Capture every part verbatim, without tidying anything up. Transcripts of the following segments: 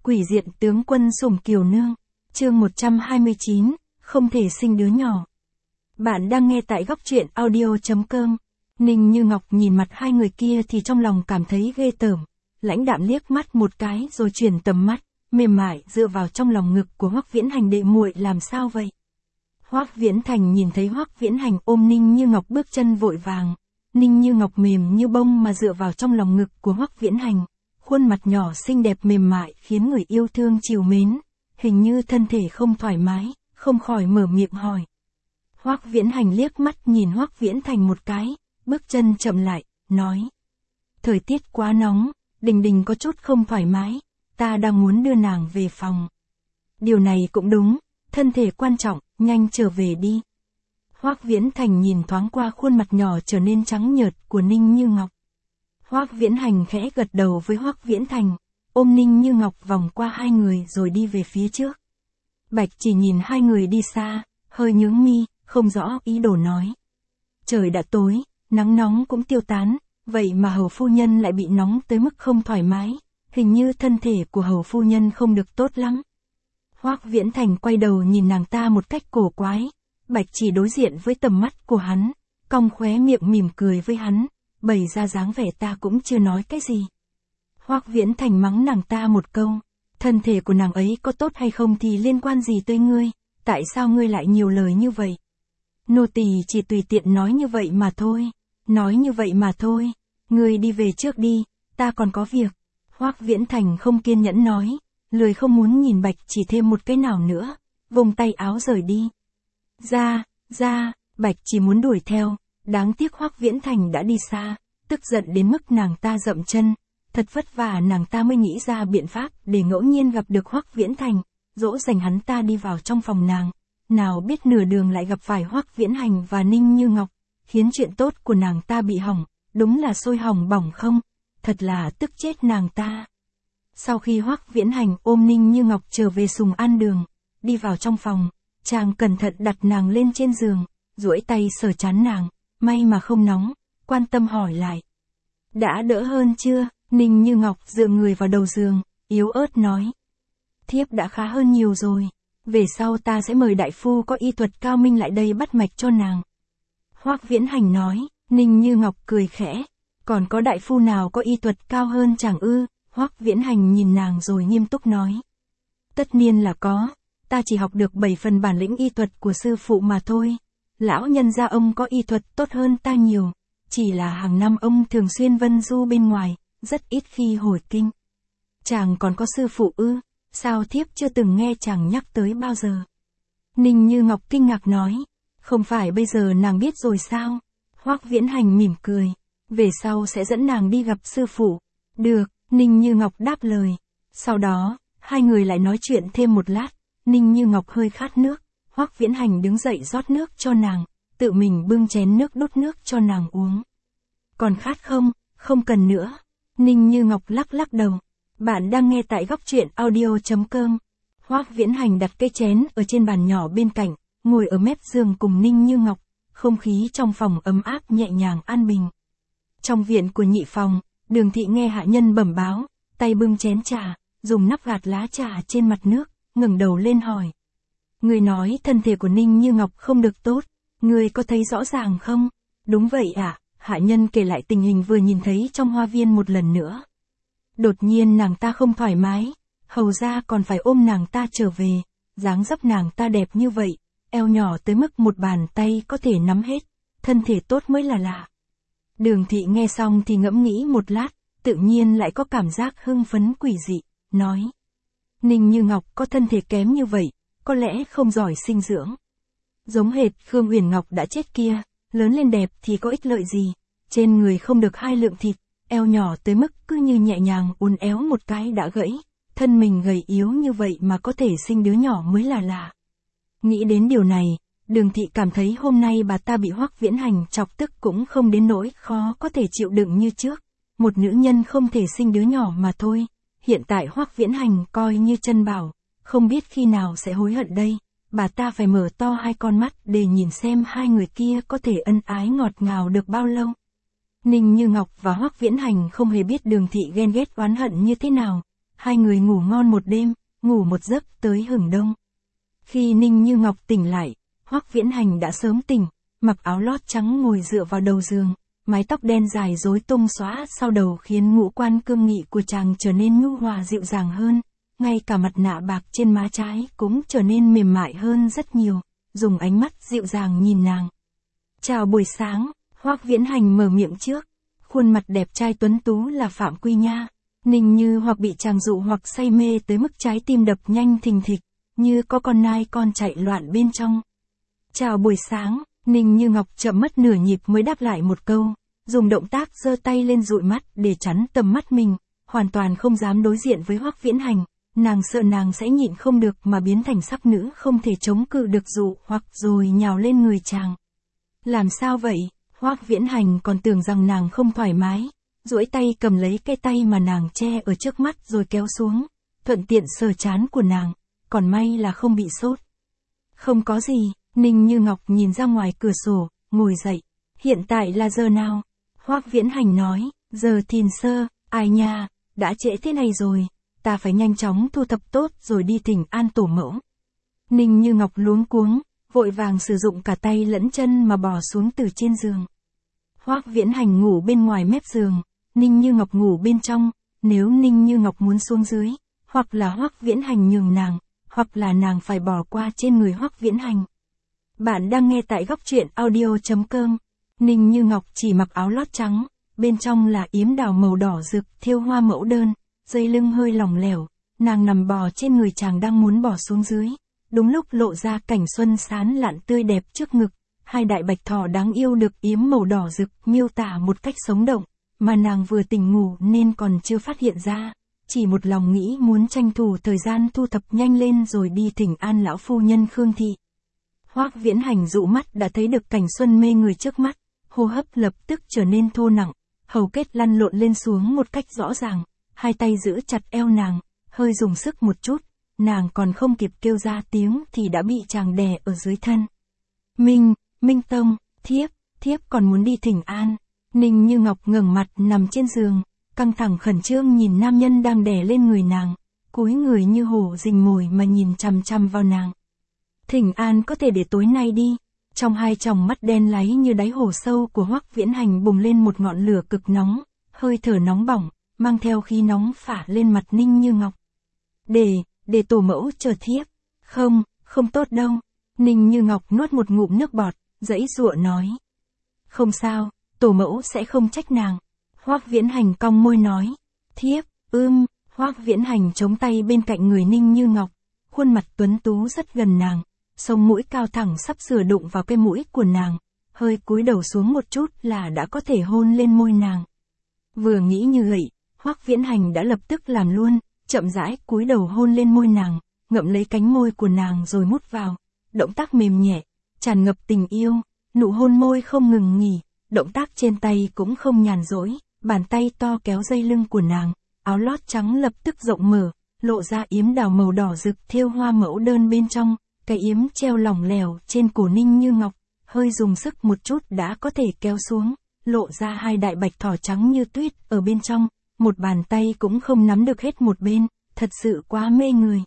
Quỷ diện tướng quân Sủng Kiều Nương, chương một trăm hai mươi chín, không thể sinh đứa nhỏ. Bạn đang nghe tại góc truyện audio chấm com. Ninh Như Ngọc nhìn mặt hai người kia thì trong lòng cảm thấy ghê tởm, lãnh đạm liếc mắt một cái rồi chuyển tầm mắt, mềm mại dựa vào trong lòng ngực của Hoắc Viễn Hành. Đệ muội làm sao vậy? Hoắc Viễn Thành nhìn thấy Hoắc Viễn Hành ôm Ninh Như Ngọc bước chân vội vàng, Ninh Như Ngọc mềm như bông mà dựa vào trong lòng ngực của Hoắc Viễn Hành, khuôn mặt nhỏ xinh đẹp mềm mại khiến người yêu thương trìu mến, hình như thân thể không thoải mái, không khỏi mở miệng hỏi. Hoắc Viễn Hành liếc mắt nhìn Hoắc Viễn Thành một cái, bước chân chậm lại, nói: Thời tiết quá nóng, Đình Đình có chút không thoải mái, ta đang muốn đưa nàng về phòng. Điều này cũng đúng, thân thể quan trọng, nhanh trở về đi. Hoắc Viễn Thành nhìn thoáng qua khuôn mặt nhỏ trở nên trắng nhợt của Ninh Như Ngọc. Hoắc Viễn Hành khẽ gật đầu với Hoắc Viễn Thành, ôm Ninh Như Ngọc vòng qua hai người rồi đi về phía trước. Bạch Chỉ nhìn hai người đi xa, hơi nhướng mi, không rõ ý đồ nói. Trời đã tối, nắng nóng cũng tiêu tán, vậy mà hầu phu nhân lại bị nóng tới mức không thoải mái, hình như thân thể của hầu phu nhân không được tốt lắm. Hoắc Viễn Thành quay đầu nhìn nàng ta một cách cổ quái, Bạch Chỉ đối diện với tầm mắt của hắn, cong khóe miệng mỉm cười với hắn, bày ra dáng vẻ ta cũng chưa nói cái gì. Hoắc Viễn Thành mắng nàng ta một câu, thân thể của nàng ấy có tốt hay không thì liên quan gì tới ngươi, tại sao ngươi lại nhiều lời như vậy? Nô tỳ chỉ tùy tiện nói như vậy mà thôi, nói như vậy mà thôi, ngươi đi về trước đi, ta còn có việc. Hoắc Viễn Thành không kiên nhẫn nói, lười không muốn nhìn Bạch Chỉ thêm một cái nào nữa, vùng tay áo rời đi. Ra, ra, Bạch Chỉ muốn đuổi theo, đáng tiếc Hoắc Viễn Thành đã đi xa, tức giận đến mức nàng ta dậm chân, thật vất vả nàng ta mới nghĩ ra biện pháp để ngẫu nhiên gặp được Hoắc Viễn Thành, dỗ dành hắn ta đi vào trong phòng nàng, nào biết nửa đường lại gặp phải Hoắc Viễn Hành và Ninh Như Ngọc, khiến chuyện tốt của nàng ta bị hỏng, đúng là sôi hỏng bỏng không, thật là tức chết nàng ta. Sau khi Hoắc Viễn Hành ôm Ninh Như Ngọc trở về Sùng An Đường, đi vào trong phòng, chàng cẩn thận đặt nàng lên trên giường, duỗi tay sờ trán nàng, may mà không nóng, quan tâm hỏi lại. Đã đỡ hơn chưa? Ninh Như Ngọc dựa người vào đầu giường, yếu ớt nói. Thiếp đã khá hơn nhiều rồi, về sau ta sẽ mời đại phu có y thuật cao minh lại đây bắt mạch cho nàng. Hoắc Viễn Hành nói. Ninh Như Ngọc cười khẽ, còn có đại phu nào có y thuật cao hơn chàng ư? Hoắc Viễn Hành nhìn nàng rồi nghiêm túc nói. Tất nhiên là có, ta chỉ học được bảy phần bản lĩnh y thuật của sư phụ mà thôi. Lão nhân gia ông có y thuật tốt hơn ta nhiều, chỉ là hàng năm ông thường xuyên vân du bên ngoài, rất ít khi hồi kinh. Chàng còn có sư phụ ư? Sao thiếp chưa từng nghe chàng nhắc tới bao giờ? Ninh Như Ngọc kinh ngạc nói, không phải bây giờ nàng biết rồi sao? Hoắc Viễn Hành mỉm cười, về sau sẽ dẫn nàng đi gặp sư phụ. Được, Ninh Như Ngọc đáp lời. Sau đó, hai người lại nói chuyện thêm một lát, Ninh Như Ngọc hơi khát nước, Hoắc Viễn Hành đứng dậy rót nước cho nàng, tự mình bưng chén nước đút nước cho nàng uống. Còn khát không? Không cần nữa. Ninh Như Ngọc lắc lắc đầu. Bạn đang nghe tại góc truyện audio chấm com. Hoắc Viễn Hành đặt cái chén ở trên bàn nhỏ bên cạnh, ngồi ở mép giường cùng Ninh Như Ngọc, không khí trong phòng ấm áp nhẹ nhàng an bình. Trong viện của nhị phòng, Đường thị nghe hạ nhân bẩm báo, tay bưng chén trà, dùng nắp gạt lá trà trên mặt nước, ngẩng đầu lên hỏi. Người nói thân thể của Ninh Như Ngọc không được tốt, người có thấy rõ ràng không? Đúng vậy ạ, à, hạ nhân kể lại tình hình vừa nhìn thấy trong hoa viên một lần nữa. Đột nhiên nàng ta không thoải mái, hầu ra còn phải ôm nàng ta trở về, dáng dấp nàng ta đẹp như vậy, eo nhỏ tới mức một bàn tay có thể nắm hết, thân thể tốt mới là lạ. Đường thị nghe xong thì ngẫm nghĩ một lát, tự nhiên lại có cảm giác hưng phấn quỷ dị, nói. Ninh Như Ngọc có thân thể kém như vậy, có lẽ không giỏi sinh dưỡng. Giống hệt Khương Uyển Ngọc đã chết kia, lớn lên đẹp thì có ích lợi gì, trên người không được hai lượng thịt, eo nhỏ tới mức cứ như nhẹ nhàng uốn éo một cái đã gãy, thân mình gầy yếu như vậy mà có thể sinh đứa nhỏ mới là lạ. Nghĩ đến điều này, Đường thị cảm thấy hôm nay bà ta bị Hoắc Viễn Hành chọc tức cũng không đến nỗi khó có thể chịu đựng như trước. Một nữ nhân không thể sinh đứa nhỏ mà thôi. Hiện tại Hoắc Viễn Hành coi như chân bảo, không biết khi nào sẽ hối hận đây. Bà ta phải mở to hai con mắt để nhìn xem hai người kia có thể ân ái ngọt ngào được bao lâu. Ninh Như Ngọc và Hoắc Viễn Hành không hề biết Đường thị ghen ghét oán hận như thế nào. Hai người ngủ ngon một đêm, ngủ một giấc tới hửng đông. Khi Ninh Như Ngọc tỉnh lại, Hoắc Viễn Hành đã sớm tỉnh, mặc áo lót trắng ngồi dựa vào đầu giường, mái tóc đen dài rối tung xõa sau đầu khiến ngũ quan cương nghị của chàng trở nên nhu hòa dịu dàng hơn, ngay cả mặt nạ bạc trên má trái cũng trở nên mềm mại hơn rất nhiều, dùng ánh mắt dịu dàng nhìn nàng. Chào buổi sáng, Hoắc Viễn Hành mở miệng trước, khuôn mặt đẹp trai tuấn tú là Phạm Quy Nha. Ninh Như hoặc bị chàng dụ hoặc say mê tới mức trái tim đập nhanh thình thịch, như có con nai con chạy loạn bên trong. Chào buổi sáng, Ninh Như Ngọc chậm mất nửa nhịp mới đáp lại một câu, dùng động tác giơ tay lên dụi mắt để chắn tầm mắt mình, hoàn toàn không dám đối diện với Hoắc Viễn Hành, nàng sợ nàng sẽ nhịn không được mà biến thành sắc nữ không thể chống cự được dụ hoặc rồi nhào lên người chàng. Làm sao vậy? Hoắc Viễn Hành còn tưởng rằng nàng không thoải mái, duỗi tay cầm lấy cái tay mà nàng che ở trước mắt rồi kéo xuống, thuận tiện sờ trán của nàng, còn may là không bị sốt. Không có gì, Ninh Như Ngọc nhìn ra ngoài cửa sổ, ngồi dậy. Hiện tại là giờ nào? Hoắc Viễn Hành nói, giờ thìn sơ, ai nha, đã trễ thế này rồi, ta phải nhanh chóng thu thập tốt rồi đi thỉnh an tổ mẫu. Ninh Như Ngọc luống cuống, vội vàng sử dụng cả tay lẫn chân mà bò xuống từ trên giường. Hoắc Viễn Hành ngủ bên ngoài mép giường, Ninh Như Ngọc ngủ bên trong, nếu Ninh Như Ngọc muốn xuống dưới, hoặc là Hoắc Viễn Hành nhường nàng, hoặc là nàng phải bỏ qua trên người Hoắc Viễn Hành. Bạn đang nghe tại góc truyện audio chấm com. Ninh Như Ngọc chỉ mặc áo lót trắng, bên trong là yếm đào màu đỏ rực thêu hoa mẫu đơn, dây lưng hơi lỏng lẻo, nàng nằm bò trên người chàng đang muốn bỏ xuống dưới, đúng lúc lộ ra cảnh xuân sán lạn tươi đẹp trước ngực, hai đại bạch thỏ đáng yêu được yếm màu đỏ rực miêu tả một cách sống động, mà nàng vừa tỉnh ngủ nên còn chưa phát hiện ra, chỉ một lòng nghĩ muốn tranh thủ thời gian thu thập nhanh lên rồi đi thỉnh an lão phu nhân Khương Thị. Hoắc Viễn Hành dụ mắt đã thấy được cảnh xuân mê người trước mắt, hô hấp lập tức trở nên thô nặng, hầu kết lăn lộn lên xuống một cách rõ ràng, hai tay giữ chặt eo nàng, hơi dùng sức một chút, nàng còn không kịp kêu ra tiếng thì đã bị chàng đè ở dưới thân. Minh, Minh Tông, thiếp, thiếp còn muốn đi thỉnh an. Ninh Như Ngọc ngẩng mặt nằm trên giường, căng thẳng khẩn trương nhìn nam nhân đang đè lên người nàng, cúi người như hổ rình mồi mà nhìn chằm chằm vào nàng. Thỉnh an có thể để tối nay đi. Trong hai tròng mắt đen láy như đáy hồ sâu của Hoắc Viễn Hành bùng lên một ngọn lửa cực nóng, hơi thở nóng bỏng, mang theo khí nóng phả lên mặt Ninh Như Ngọc. Để, để tổ mẫu chờ thiếp. Không, không tốt đâu. Ninh Như Ngọc nuốt một ngụm nước bọt, giãy giụa nói. Không sao, tổ mẫu sẽ không trách nàng. Hoắc Viễn Hành cong môi nói. Thiếp, ưm, Hoắc Viễn Hành chống tay bên cạnh người Ninh Như Ngọc, khuôn mặt tuấn tú rất gần nàng, sống mũi cao thẳng sắp sửa đụng vào cái mũi của nàng, hơi cúi đầu xuống một chút là đã có thể hôn lên môi nàng. Vừa nghĩ như vậy, Hoắc Viễn Hành đã lập tức làm luôn, chậm rãi cúi đầu hôn lên môi nàng, ngậm lấy cánh môi của nàng rồi mút vào, động tác mềm nhẹ, tràn ngập tình yêu, nụ hôn môi không ngừng nghỉ, động tác trên tay cũng không nhàn rỗi, bàn tay to kéo dây lưng của nàng, áo lót trắng lập tức rộng mở, lộ ra yếm đào màu đỏ rực thêu hoa mẫu đơn bên trong, cái yếm treo lỏng lẻo trên cổ Ninh Như Ngọc, hơi dùng sức một chút đã có thể kéo xuống, lộ ra hai đại bạch thỏ trắng như tuyết ở bên trong, một bàn tay cũng không nắm được hết một bên, thật sự quá mê người.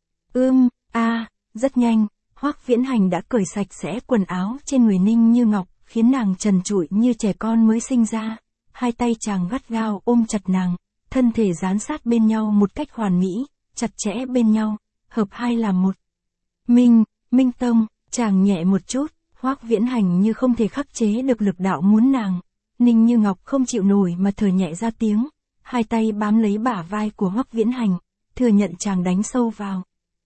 Ưm, a, à, rất nhanh, Hoắc Viễn Hành đã cởi sạch sẽ quần áo trên người Ninh Như Ngọc, khiến nàng trần trụi như trẻ con mới sinh ra, hai tay chàng gắt gao ôm chặt nàng, thân thể dán sát bên nhau một cách hoàn mỹ, chặt chẽ bên nhau, hợp hai làm một. Minh, Minh Tông, chàng nhẹ một chút, Hoắc Viễn Hành như không thể khắc chế được lực đạo muốn nàng. Ninh Như Ngọc không chịu nổi mà thở nhẹ ra tiếng, hai tay bám lấy bả vai của Hoắc Viễn Hành, thừa nhận chàng đánh sâu vào.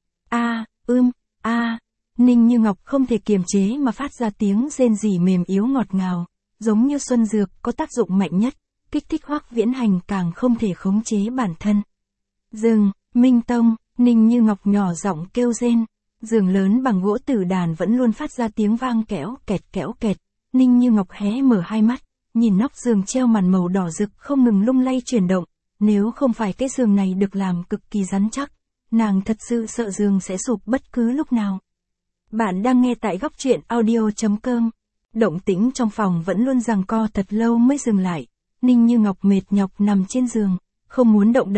A, ưm, a, Ninh Như Ngọc không thể kiềm chế mà phát ra tiếng rên rỉ mềm yếu ngọt ngào, giống như xuân dược có tác dụng mạnh nhất, kích thích Hoắc Viễn Hành càng không thể khống chế bản thân. Dừng, Minh Tông, Ninh Như Ngọc nhỏ giọng kêu rên. Giường lớn bằng gỗ tử đàn vẫn luôn phát ra tiếng vang kẽo kẹt kẽo kẹt, Ninh Như Ngọc hé mở hai mắt, nhìn nóc giường treo màn màu đỏ rực không ngừng lung lay chuyển động, nếu không phải cái giường này được làm cực kỳ rắn chắc, nàng thật sự sợ giường sẽ sụp bất cứ lúc nào. Bạn đang nghe tại góc truyện audio chấm com. Động tĩnh trong phòng vẫn luôn giằng co thật lâu mới dừng lại, Ninh Như Ngọc mệt nhọc nằm trên giường, không muốn động đậy,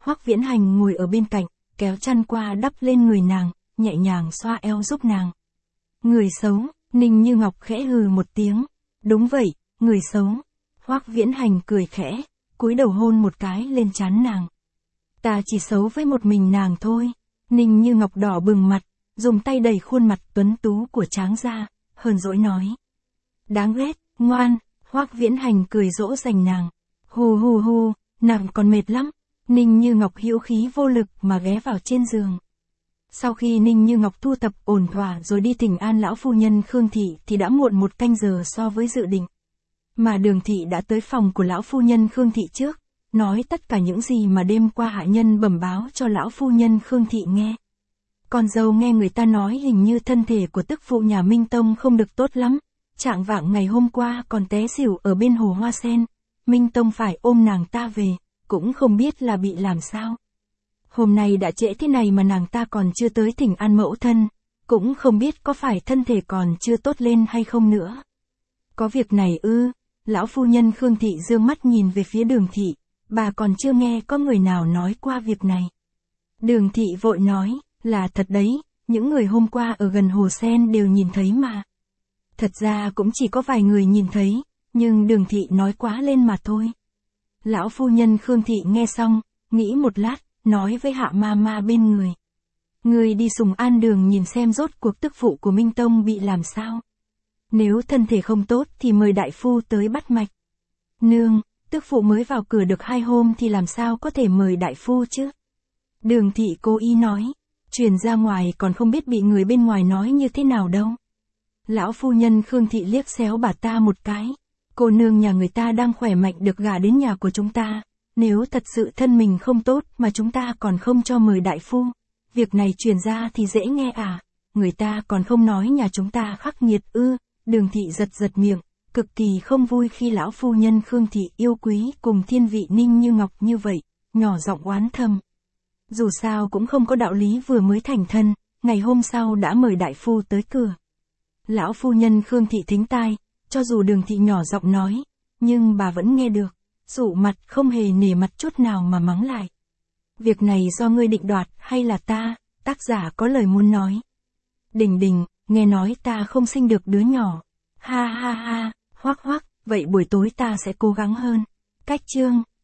Hoắc Viễn Hành ngồi ở bên cạnh, kéo chăn qua đắp lên người nàng, nhẹ nhàng xoa eo giúp nàng. Người xấu, Ninh Như Ngọc khẽ hừ một tiếng. Đúng vậy, người xấu. Hoắc Viễn Hành cười khẽ, cúi đầu hôn một cái lên trán nàng. Ta chỉ xấu với một mình nàng thôi. Ninh Như Ngọc đỏ bừng mặt, dùng tay đẩy khuôn mặt tuấn tú của Tráng ra, hờn dỗi nói. Đáng ghét, ngoan. Hoắc Viễn Hành cười dỗ dành nàng. Hù hù hù, nàng còn mệt lắm. Ninh Như Ngọc hữu khí vô lực mà ghé vào trên giường. Sau khi Ninh Như Ngọc thu thập ổn thỏa rồi đi thỉnh an lão phu nhân Khương Thị thì đã muộn một canh giờ so với dự định. Mà Đường Thị đã tới phòng của lão phu nhân Khương Thị trước, nói tất cả những gì mà đêm qua hạ nhân bẩm báo cho lão phu nhân Khương Thị nghe. Con dâu nghe người ta nói hình như thân thể của tức phụ nhà Minh Tông không được tốt lắm, trạng vạng ngày hôm qua còn té xỉu ở bên hồ hoa sen, Minh Tông phải ôm nàng ta về, cũng không biết là bị làm sao. Hôm nay đã trễ thế này mà nàng ta còn chưa tới thỉnh an mẫu thân, cũng không biết có phải thân thể còn chưa tốt lên hay không nữa. Có việc này ư? Lão phu nhân Khương Thị dương mắt nhìn về phía Đường Thị, bà còn chưa nghe có người nào nói qua việc này. Đường Thị vội nói, là thật đấy, những người hôm qua ở gần hồ sen đều nhìn thấy mà. Thật ra cũng chỉ có vài người nhìn thấy, nhưng Đường Thị nói quá lên mà thôi. Lão phu nhân Khương Thị nghe xong, nghĩ một lát, nói với Hạ ma ma bên người. Người đi Sùng An Đường nhìn xem rốt cuộc tức phụ của Minh Tông bị làm sao. Nếu thân thể không tốt thì mời đại phu tới bắt mạch. Nương, tức phụ mới vào cửa được hai hôm thì làm sao có thể mời đại phu chứ? Đường Thị cố ý nói, truyền ra ngoài còn không biết bị người bên ngoài nói như thế nào đâu. Lão phu nhân Khương Thị liếc xéo bà ta một cái. Cô nương nhà người ta đang khỏe mạnh được gả đến nhà của chúng ta. Nếu thật sự thân mình không tốt mà chúng ta còn không cho mời đại phu, việc này truyền ra thì dễ nghe à, người ta còn không nói nhà chúng ta khắc nghiệt ư. Đường Thị giật giật miệng, cực kỳ không vui khi lão phu nhân Khương Thị yêu quý cùng thiên vị Ninh Như Ngọc như vậy, nhỏ giọng oán thầm. Dù sao cũng không có đạo lý vừa mới thành thân, ngày hôm sau đã mời đại phu tới cửa. Lão phu nhân Khương Thị thính tai, cho dù Đường Thị nhỏ giọng nói, nhưng bà vẫn nghe được, dụ mặt không hề nể mặt chút nào mà mắng lại. Việc này do ngươi định đoạt hay là ta? Tác giả có lời muốn nói. Đình đình, nghe nói ta không sinh được đứa nhỏ. Ha ha ha, hoắc hoắc, vậy buổi tối ta sẽ cố gắng hơn. Cách chương.